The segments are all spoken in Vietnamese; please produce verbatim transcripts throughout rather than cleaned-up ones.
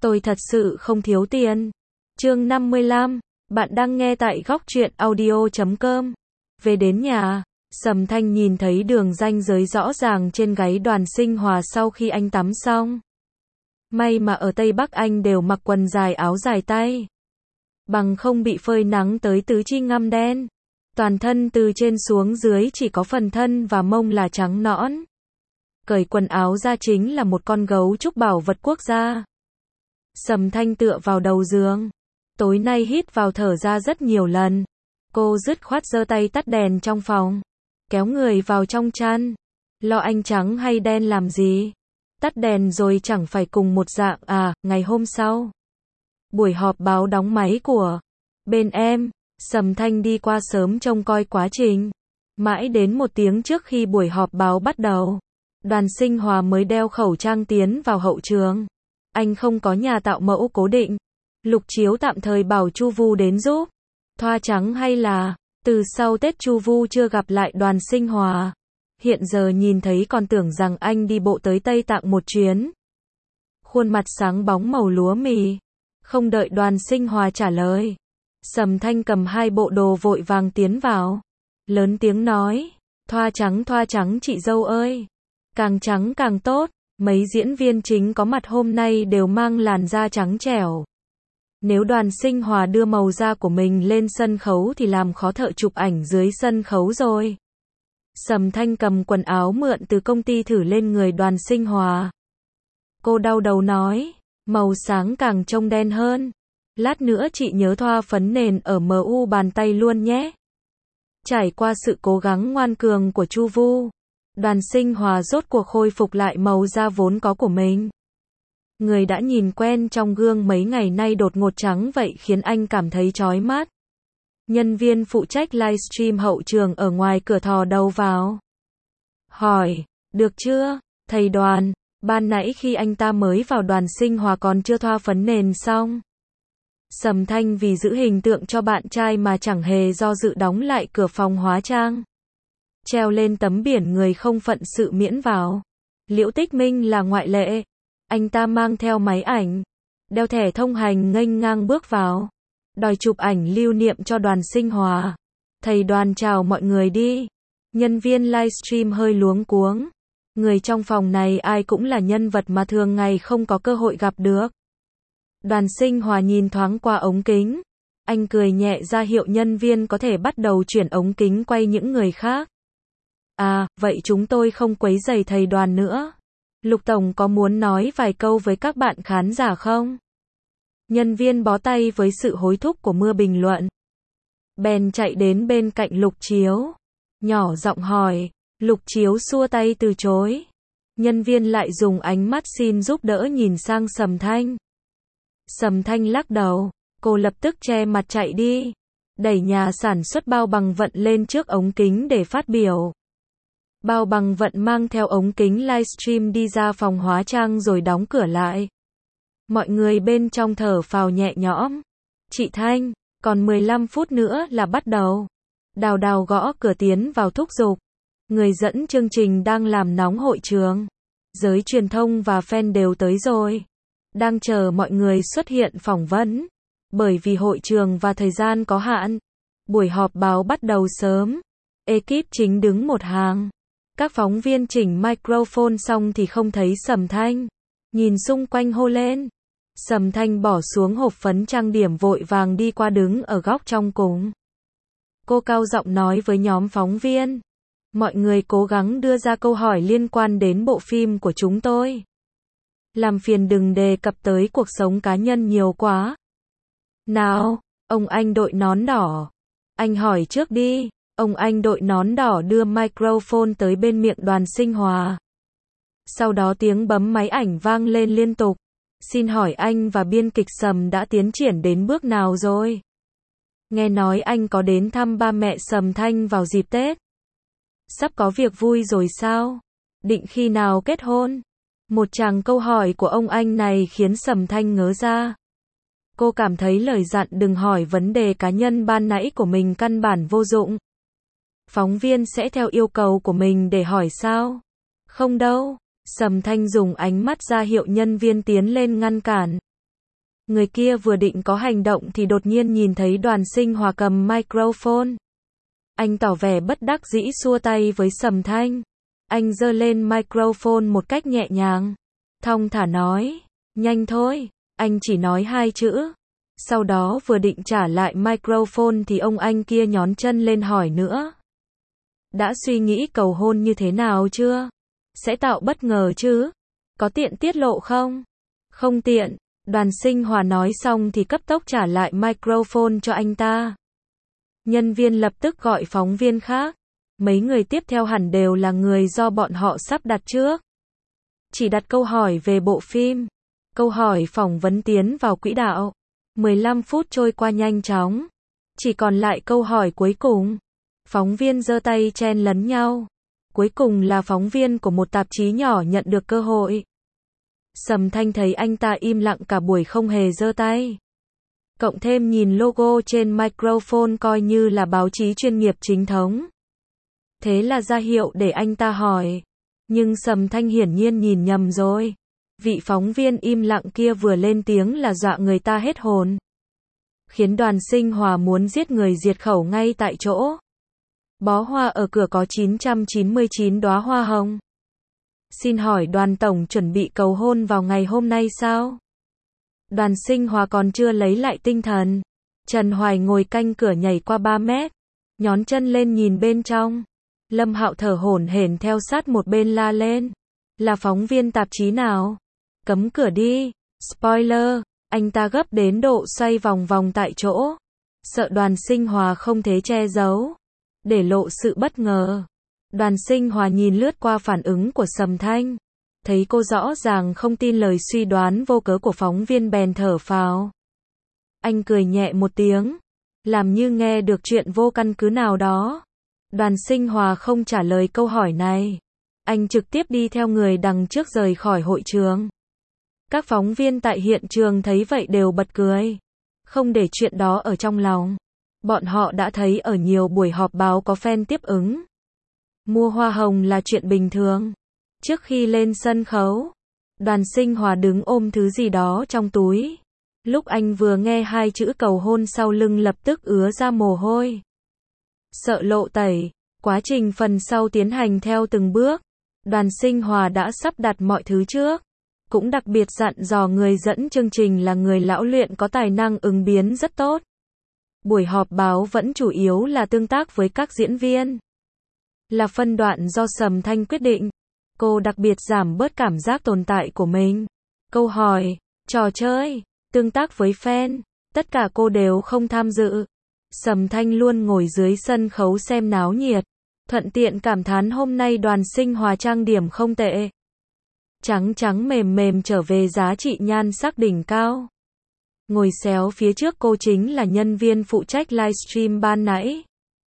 Tôi thật sự không thiếu tiền. Chương năm mươi lăm, bạn đang nghe tại góc truyện audio chấm com. Về đến nhà, Sầm Thanh nhìn thấy đường ranh giới rõ ràng trên gáy Đoàn Sinh Hòa sau khi anh tắm xong. May mà ở Tây Bắc anh đều mặc quần dài áo dài tay. Bằng không bị phơi nắng tới tứ chi ngăm đen. Toàn thân từ trên xuống dưới chỉ có phần thân và mông là trắng nõn. Cởi quần áo ra chính là một con gấu trúc bảo vật quốc gia. Sầm Thanh tựa vào đầu giường. Tối nay hít vào thở ra rất nhiều lần. Cô dứt khoát giơ tay tắt đèn trong phòng. Kéo người vào trong chăn. Lo anh trắng hay đen làm gì? Tắt đèn rồi chẳng phải cùng một dạng à, ngày hôm sau. Buổi họp báo đóng máy của bên em, Sầm Thanh đi qua sớm trông coi quá trình. Mãi đến một tiếng trước khi buổi họp báo bắt đầu, Đoàn Sinh Hòa mới đeo khẩu trang tiến vào hậu trường. Anh không có nhà tạo mẫu cố định. Lục Chiếu tạm thời bảo Chu Vu đến giúp. Thoa trắng hay là, từ sau Tết Chu Vu chưa gặp lại Đoàn Sinh Hòa. Hiện giờ nhìn thấy còn tưởng rằng anh đi bộ tới Tây Tạng một chuyến. Khuôn mặt sáng bóng màu lúa mì. Không đợi Đoàn Sinh Hòa trả lời, Sầm Thanh cầm hai bộ đồ vội vàng tiến vào. Lớn tiếng nói, thoa trắng thoa trắng chị dâu ơi. Càng trắng càng tốt. Mấy diễn viên chính có mặt hôm nay đều mang làn da trắng trẻo. Nếu Đoàn Sinh Hòa đưa màu da của mình lên sân khấu thì làm khó thợ chụp ảnh dưới sân khấu rồi. Sầm Thanh cầm quần áo mượn từ công ty thử lên người Đoàn Sinh Hòa. Cô đau đầu nói, màu sáng càng trông đen hơn. Lát nữa chị nhớ thoa phấn nền ở em u bàn tay luôn nhé. Trải qua sự cố gắng ngoan cường của Chu Vu, Đoàn Sinh Hòa rốt cuộc khôi phục lại màu da vốn có của mình. Người đã nhìn quen trong gương mấy ngày nay đột ngột trắng vậy khiến anh cảm thấy chói mắt. Nhân viên phụ trách livestream hậu trường ở ngoài cửa thò đầu vào. Hỏi, được chưa, thầy Đoàn, ban nãy khi anh ta mới vào Đoàn Sinh Hòa còn chưa thoa phấn nền xong. Sầm Thanh vì giữ hình tượng cho bạn trai mà chẳng hề do dự đóng lại cửa phòng hóa trang. Treo lên tấm biển người không phận sự miễn vào. Liễu Tích Minh là ngoại lệ. Anh ta mang theo máy ảnh, đeo thẻ thông hành nghênh ngang bước vào. Đòi chụp ảnh lưu niệm cho Đoàn Sinh Hòa. Thầy Đoàn chào mọi người đi. Nhân viên livestream hơi luống cuống. Người trong phòng này ai cũng là nhân vật mà thường ngày không có cơ hội gặp được. Đoàn Sinh Hòa nhìn thoáng qua ống kính. Anh cười nhẹ ra hiệu nhân viên có thể bắt đầu chuyển ống kính quay những người khác. À, vậy chúng tôi không quấy rầy thầy Đoàn nữa. Lục Tổng có muốn nói vài câu với các bạn khán giả không? Nhân viên bó tay với sự hối thúc của mưa bình luận. Bèn chạy đến bên cạnh Lục Chiếu. Nhỏ giọng hỏi. Lục Chiếu xua tay từ chối. Nhân viên lại dùng ánh mắt xin giúp đỡ nhìn sang Sầm Thanh. Sầm Thanh lắc đầu. Cô lập tức che mặt chạy đi. Đẩy nhà sản xuất Bao Bằng Vận lên trước ống kính để phát biểu. Bao Bằng Vận mang theo ống kính livestream đi ra phòng hóa trang rồi đóng cửa lại. Mọi người bên trong thở phào nhẹ nhõm. Chị Thanh, còn mười lăm phút nữa là bắt đầu. Đào Đào gõ cửa tiến vào thúc giục. Người dẫn chương trình đang làm nóng hội trường. Giới truyền thông và fan đều tới rồi. Đang chờ mọi người xuất hiện phỏng vấn. Bởi vì hội trường và thời gian có hạn. Buổi họp báo bắt đầu sớm. Ekip chính đứng một hàng. Các phóng viên chỉnh microphone xong thì không thấy Sầm Thanh. Nhìn xung quanh hô lên. Sầm Thanh bỏ xuống hộp phấn trang điểm vội vàng đi qua đứng ở góc trong cùng. Cô cao giọng nói với nhóm phóng viên. Mọi người cố gắng đưa ra câu hỏi liên quan đến bộ phim của chúng tôi. Làm phiền đừng đề cập tới cuộc sống cá nhân nhiều quá. Nào, ông anh đội nón đỏ. Anh hỏi trước đi. Ông anh đội nón đỏ đưa microphone tới bên miệng Đoàn Sinh Hòa. Sau đó tiếng bấm máy ảnh vang lên liên tục. Xin hỏi anh và biên kịch Sầm đã tiến triển đến bước nào rồi? Nghe nói anh có đến thăm ba mẹ Sầm Thanh vào dịp Tết. Sắp có việc vui rồi sao? Định khi nào kết hôn? Một tràng câu hỏi của ông anh này khiến Sầm Thanh ngớ ra. Cô cảm thấy lời dặn đừng hỏi vấn đề cá nhân ban nãy của mình căn bản vô dụng. Phóng viên sẽ theo yêu cầu của mình để hỏi sao? Không đâu. Sầm Thanh dùng ánh mắt ra hiệu nhân viên tiến lên ngăn cản. Người kia vừa định có hành động thì đột nhiên nhìn thấy Đoàn Sinh Hòa cầm microphone. Anh tỏ vẻ bất đắc dĩ xua tay với Sầm Thanh. Anh giơ lên microphone một cách nhẹ nhàng, thong thả nói, nhanh thôi, anh chỉ nói hai chữ. Sau đó vừa định trả lại microphone thì ông anh kia nhón chân lên hỏi nữa. Đã suy nghĩ cầu hôn như thế nào chưa? Sẽ tạo bất ngờ chứ? Có tiện tiết lộ không? Không tiện. Đoàn Sinh Hòa nói xong thì cấp tốc trả lại microphone cho anh ta. Nhân viên lập tức gọi phóng viên khác. Mấy người tiếp theo hẳn đều là người do bọn họ sắp đặt trước. Chỉ đặt câu hỏi về bộ phim. Câu hỏi phỏng vấn tiến vào quỹ đạo. mười lăm phút trôi qua nhanh chóng. Chỉ còn lại câu hỏi cuối cùng. Phóng viên giơ tay chen lấn nhau. Cuối cùng là phóng viên của một tạp chí nhỏ nhận được cơ hội. Sầm Thanh thấy anh ta im lặng cả buổi không hề giơ tay. Cộng thêm nhìn logo trên microphone coi như là báo chí chuyên nghiệp chính thống. Thế là ra hiệu để anh ta hỏi. Nhưng Sầm Thanh hiển nhiên nhìn nhầm rồi. Vị phóng viên im lặng kia vừa lên tiếng là dọa người ta hết hồn. Khiến Đoàn Sinh Hòa muốn giết người diệt khẩu ngay tại chỗ. Bó hoa ở cửa có chín trăm chín mươi chín đóa hoa hồng. Xin hỏi Đoàn Tổng chuẩn bị cầu hôn vào ngày hôm nay sao? Đoàn Sinh Hòa còn chưa lấy lại tinh thần. Trần Hoài ngồi canh cửa nhảy qua ba mét. Nhón chân lên nhìn bên trong. Lâm Hạo thở hổn hển theo sát một bên la lên. Là phóng viên tạp chí nào? Cấm cửa đi. Spoiler. Anh ta gấp đến độ xoay vòng vòng tại chỗ. Sợ Đoàn Sinh Hòa không thể che giấu. Để lộ sự bất ngờ. Đoàn Sinh Hòa nhìn lướt qua phản ứng của Sầm Thanh. Thấy cô rõ ràng không tin lời suy đoán vô cớ của phóng viên bèn thở phào. Anh cười nhẹ một tiếng. Làm như nghe được chuyện vô căn cứ nào đó. Đoàn Sinh Hòa không trả lời câu hỏi này. Anh trực tiếp đi theo người đằng trước rời khỏi hội trường. Các phóng viên tại hiện trường thấy vậy đều bật cười. Không để chuyện đó ở trong lòng. Bọn họ đã thấy ở nhiều buổi họp báo có fan tiếp ứng. Mua hoa hồng là chuyện bình thường. Trước khi lên sân khấu, Đoàn Sinh Hòa đứng ôm thứ gì đó trong túi. Lúc anh vừa nghe hai chữ cầu hôn sau lưng lập tức ứa ra mồ hôi. Sợ lộ tẩy, quá trình phần sau tiến hành theo từng bước. Đoàn Sinh Hòa đã sắp đặt mọi thứ trước. Cũng đặc biệt dặn dò người dẫn chương trình là người lão luyện có tài năng ứng biến rất tốt. Buổi họp báo vẫn chủ yếu là tương tác với các diễn viên. Là phân đoạn do Sầm Thanh quyết định. Cô đặc biệt giảm bớt cảm giác tồn tại của mình. Câu hỏi, trò chơi, tương tác với fan, tất cả cô đều không tham dự. Sầm Thanh luôn ngồi dưới sân khấu xem náo nhiệt. Thuận tiện cảm thán hôm nay Đoàn Sinh Hòa trang điểm không tệ. Trắng trắng mềm mềm trở về giá trị nhan sắc đỉnh cao. Ngồi xéo phía trước cô chính là nhân viên phụ trách livestream ban nãy.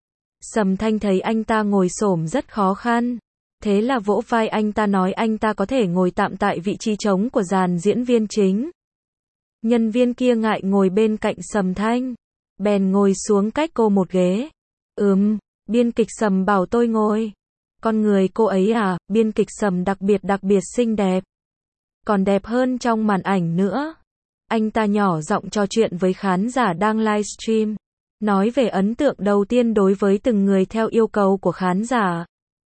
Sầm Thanh thấy anh ta ngồi xổm rất khó khăn. Thế là vỗ vai anh ta nói anh ta có thể ngồi tạm tại vị trí trống của dàn diễn viên chính. Nhân viên kia ngại ngồi bên cạnh Sầm Thanh. Bèn ngồi xuống cách cô một ghế. Ừm, biên kịch Sầm bảo tôi ngồi. Con người cô ấy à, biên kịch Sầm đặc biệt đặc biệt xinh đẹp. Còn đẹp hơn trong màn ảnh nữa. Anh ta nhỏ giọng trò chuyện với khán giả đang livestream. Nói về ấn tượng đầu tiên đối với từng người theo yêu cầu của khán giả.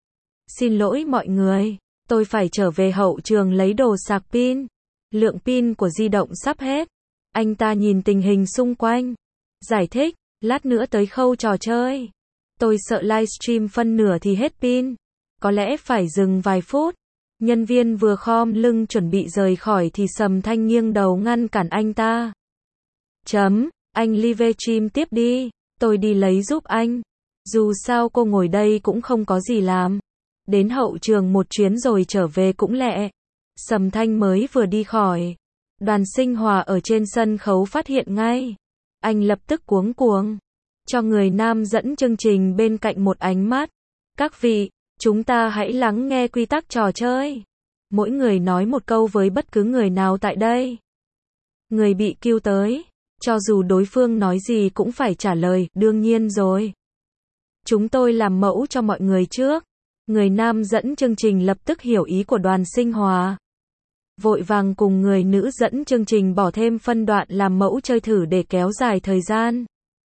Xin lỗi mọi người, tôi phải trở về hậu trường lấy đồ sạc pin. Lượng pin của di động sắp hết. Anh ta nhìn tình hình xung quanh. Giải thích, lát nữa tới khâu trò chơi. Tôi sợ livestream phân nửa thì hết pin. Có lẽ phải dừng vài phút. Nhân viên vừa khom lưng chuẩn bị rời khỏi thì Sầm Thanh nghiêng đầu ngăn cản anh ta. Chấm, anh livestream tiếp đi, tôi đi lấy giúp anh. Dù sao cô ngồi đây cũng không có gì làm. Đến hậu trường một chuyến rồi trở về cũng lẹ. Sầm Thanh mới vừa đi khỏi. Đoàn Sinh Hòa ở trên sân khấu phát hiện ngay. Anh lập tức cuống cuồng. Cho người nam dẫn chương trình bên cạnh một ánh mắt. Các vị, chúng ta hãy lắng nghe quy tắc trò chơi. Mỗi người nói một câu với bất cứ người nào tại đây. Người bị cue tới, cho dù đối phương nói gì cũng phải trả lời, đương nhiên rồi. Chúng tôi làm mẫu cho mọi người trước. Người nam dẫn chương trình lập tức hiểu ý của Đoàn Sinh Hòa. vội vàng cùng người nữ dẫn chương trình bỏ thêm phân đoạn làm mẫu chơi thử để kéo dài thời gian.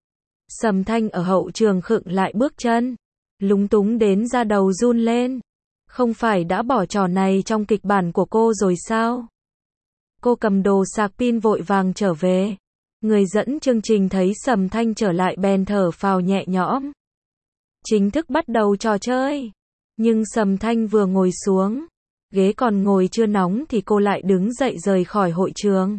Sầm Thanh ở hậu trường khựng lại bước chân, lúng túng đến da đầu run lên. Không phải đã bỏ trò này trong kịch bản của cô rồi sao? Cô cầm đồ sạc pin vội vàng trở về. Người dẫn chương trình thấy Sầm Thanh trở lại bèn thở phào nhẹ nhõm. Chính thức bắt đầu trò chơi. Nhưng Sầm Thanh vừa ngồi xuống, ghế còn ngồi chưa nóng thì cô lại đứng dậy rời khỏi hội trường.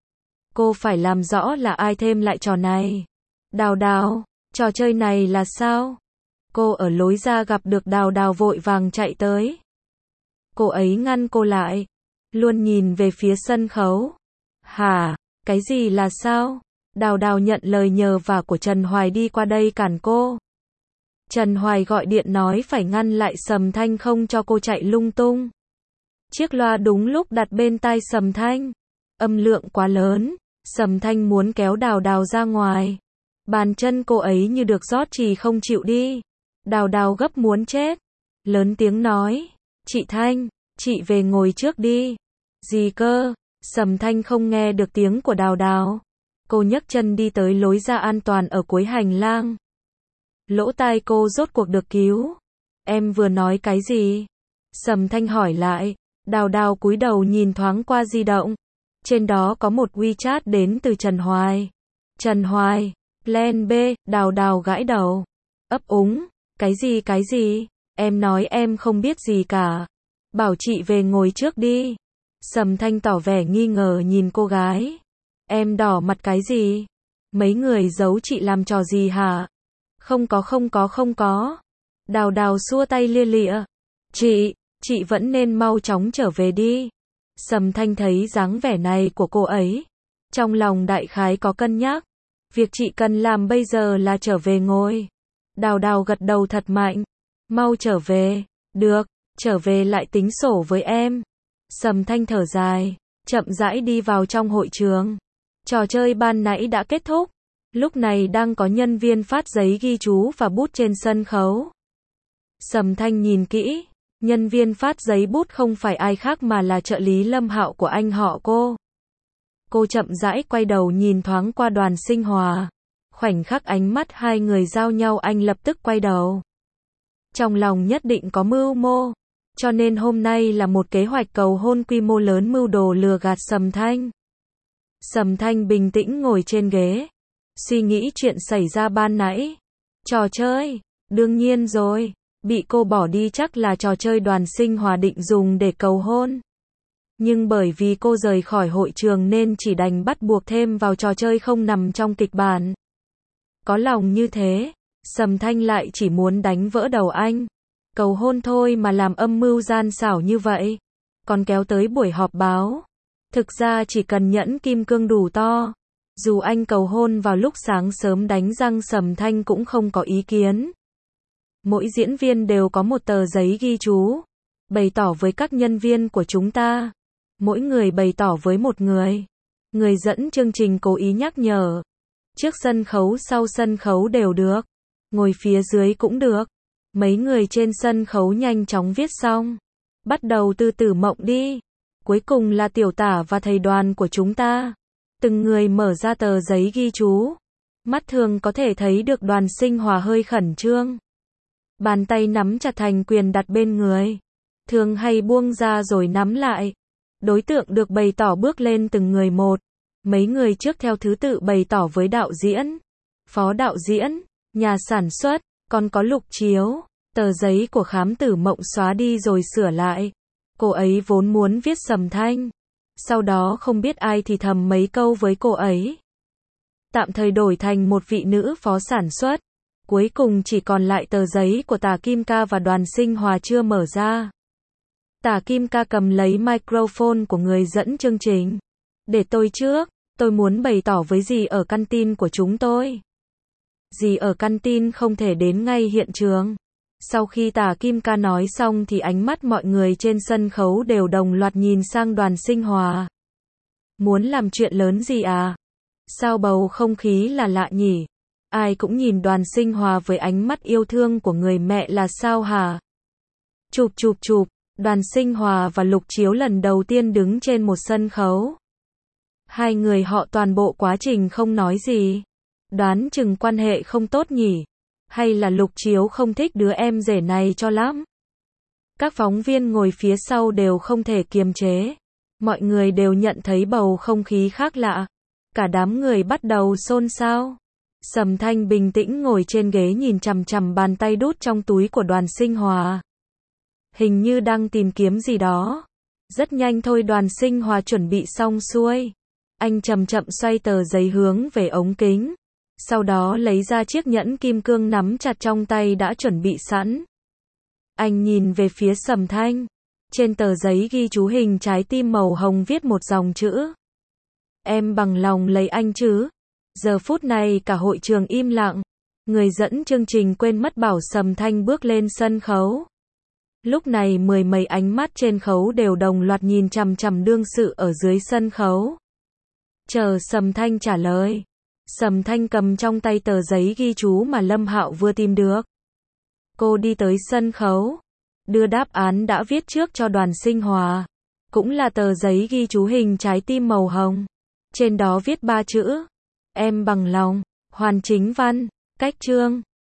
Cô phải làm rõ là ai thêm lại trò này. Đào Đào, trò chơi này là sao? Cô ở lối ra gặp được Đào Đào vội vàng chạy tới. Cô ấy ngăn cô lại, luôn nhìn về phía sân khấu. Hả, cái gì là sao? Đào Đào nhận lời nhờ vả của Trần Hoài đi qua đây cản cô. Trần Hoài gọi điện nói phải ngăn lại Sầm Thanh không cho cô chạy lung tung. Chiếc loa đúng lúc đặt bên tai Sầm Thanh. Âm lượng quá lớn, Sầm Thanh muốn kéo Đào Đào ra ngoài. Bàn chân cô ấy như được rót trì không chịu đi. Đào Đào gấp muốn chết. Lớn tiếng nói, chị Thanh, chị về ngồi trước đi. Gì cơ? Sầm Thanh không nghe được tiếng của Đào Đào. Cô nhấc chân đi tới lối ra an toàn ở cuối hành lang. Lỗ tai cô rốt cuộc được cứu. Em vừa nói cái gì? Sầm Thanh hỏi lại. Đào Đào cúi đầu nhìn thoáng qua di động. Trên đó có một WeChat đến từ Trần Hoài. Trần Hoài, Plan B, Đào Đào gãi đầu. Ấp úng, cái gì cái gì? Em nói em không biết gì cả. Bảo chị về ngồi trước đi. Sầm Thanh tỏ vẻ nghi ngờ nhìn cô gái. Em đỏ mặt cái gì? Mấy người giấu chị làm trò gì hả? Không có không có không có. Đào Đào xua tay lia lịa. Chị, chị vẫn nên mau chóng trở về đi. Sầm Thanh thấy dáng vẻ này của cô ấy. Trong lòng đại khái có cân nhắc. Việc chị cần làm bây giờ là trở về ngồi. Đào Đào gật đầu thật mạnh. Mau trở về. Được, trở về lại tính sổ với em. Sầm Thanh thở dài, chậm rãi đi vào trong hội trường. Trò chơi ban nãy đã kết thúc. Lúc này đang có nhân viên phát giấy ghi chú và bút trên sân khấu. Sầm Thanh nhìn kỹ, nhân viên phát giấy bút không phải ai khác mà là trợ lý Lâm Hạo của anh họ cô. Cô chậm rãi quay đầu nhìn thoáng qua Đoàn Sinh Hòa. Khoảnh khắc ánh mắt hai người giao nhau anh lập tức quay đầu. Trong lòng nhất định có mưu mô. Cho nên hôm nay là một kế hoạch cầu hôn quy mô lớn mưu đồ lừa gạt Sầm Thanh. Sầm Thanh bình tĩnh ngồi trên ghế. Suy nghĩ chuyện xảy ra ban nãy. Trò chơi, đương nhiên rồi. Bị cô bỏ đi chắc là trò chơi Đoàn Sinh Hòa định dùng để cầu hôn. Nhưng bởi vì cô rời khỏi hội trường nên chỉ đành bắt buộc thêm vào trò chơi không nằm trong kịch bản. Có lòng như thế, Sầm Thanh lại chỉ muốn đánh vỡ đầu anh. Cầu hôn thôi mà làm âm mưu gian xảo như vậy. Còn kéo tới buổi họp báo. Thực ra chỉ cần nhẫn kim cương đủ to. Dù anh cầu hôn vào lúc sáng sớm đánh răng Sầm Thanh cũng không có ý kiến. Mỗi diễn viên đều có một tờ giấy ghi chú. Bày tỏ với các nhân viên của chúng ta. Mỗi người bày tỏ với một người. Người dẫn chương trình cố ý nhắc nhở. Trước sân khấu sau sân khấu đều được. Ngồi phía dưới cũng được. Mấy người trên sân khấu nhanh chóng viết xong. Bắt đầu từ Tử Mộng đi. Cuối cùng là Tiểu Tả và thầy Đoàn của chúng ta. Từng người mở ra tờ giấy ghi chú. Mắt thường có thể thấy được Đoàn Sinh Hòa hơi khẩn trương. Bàn tay nắm chặt thành quyền đặt bên người. Thường hay buông ra rồi nắm lại. Đối tượng được bày tỏ bước lên từng người một. Mấy người trước theo thứ tự bày tỏ với đạo diễn, phó đạo diễn, nhà sản xuất, còn có Lục Chiếu. Tờ giấy của Khám Tử Mộng xóa đi rồi sửa lại. Cô ấy vốn muốn viết Sầm Thanh. Sau đó không biết ai thì thầm mấy câu với cô ấy. Tạm thời đổi thành một vị nữ phó sản xuất. Cuối cùng chỉ còn lại tờ giấy của Tả Kim Ca và Đoàn Sinh Hòa chưa mở ra. Tả Kim Ca cầm lấy microphone của người dẫn chương trình. Để tôi trước, tôi muốn bày tỏ với dì ở căn tin của chúng tôi. Dì ở căn tin không thể đến ngay hiện trường. Sau khi Tả Kim Ca nói xong thì ánh mắt mọi người trên sân khấu đều đồng loạt nhìn sang Đoàn Sinh Hòa. Muốn làm chuyện lớn gì à? Sao bầu không khí là lạ nhỉ? Ai cũng nhìn Đoàn Sinh Hòa với ánh mắt yêu thương của người mẹ là sao hả? Chụp chụp chụp, Đoàn Sinh Hòa và Lục Chiếu lần đầu tiên đứng trên một sân khấu. Hai người họ toàn bộ quá trình không nói gì. Đoán chừng quan hệ không tốt nhỉ? Hay là Lục Chiếu không thích đứa em rể này cho lắm? Các phóng viên ngồi phía sau đều không thể kiềm chế. Mọi người đều nhận thấy bầu không khí khác lạ. Cả đám người bắt đầu xôn xao. Sầm Thanh bình tĩnh ngồi trên ghế nhìn chằm chằm bàn tay đút trong túi của Đoàn Sinh Hòa. Hình như đang tìm kiếm gì đó. Rất nhanh thôi Đoàn Sinh Hòa chuẩn bị xong xuôi. Anh chậm chậm xoay tờ giấy hướng về ống kính. Sau đó lấy ra chiếc nhẫn kim cương nắm chặt trong tay đã chuẩn bị sẵn. Anh nhìn về phía Sầm Thanh. Trên tờ giấy ghi chú hình trái tim màu hồng viết một dòng chữ. Em bằng lòng lấy anh chứ? Giờ phút này cả hội trường im lặng. Người dẫn chương trình quên mất bảo Sầm Thanh bước lên sân khấu. Lúc này mười mấy ánh mắt trên khấu đều đồng loạt nhìn chằm chằm đương sự ở dưới sân khấu. Chờ Sầm Thanh trả lời. Sầm Thanh cầm trong tay tờ giấy ghi chú mà Lâm Hạo vừa tìm được. Cô đi tới sân khấu, đưa đáp án đã viết trước cho Đoàn Sinh Hòa. Cũng là tờ giấy ghi chú hình trái tim màu hồng. Trên đó viết ba chữ. Em bằng lòng. Hoàn chính văn. Cách chương.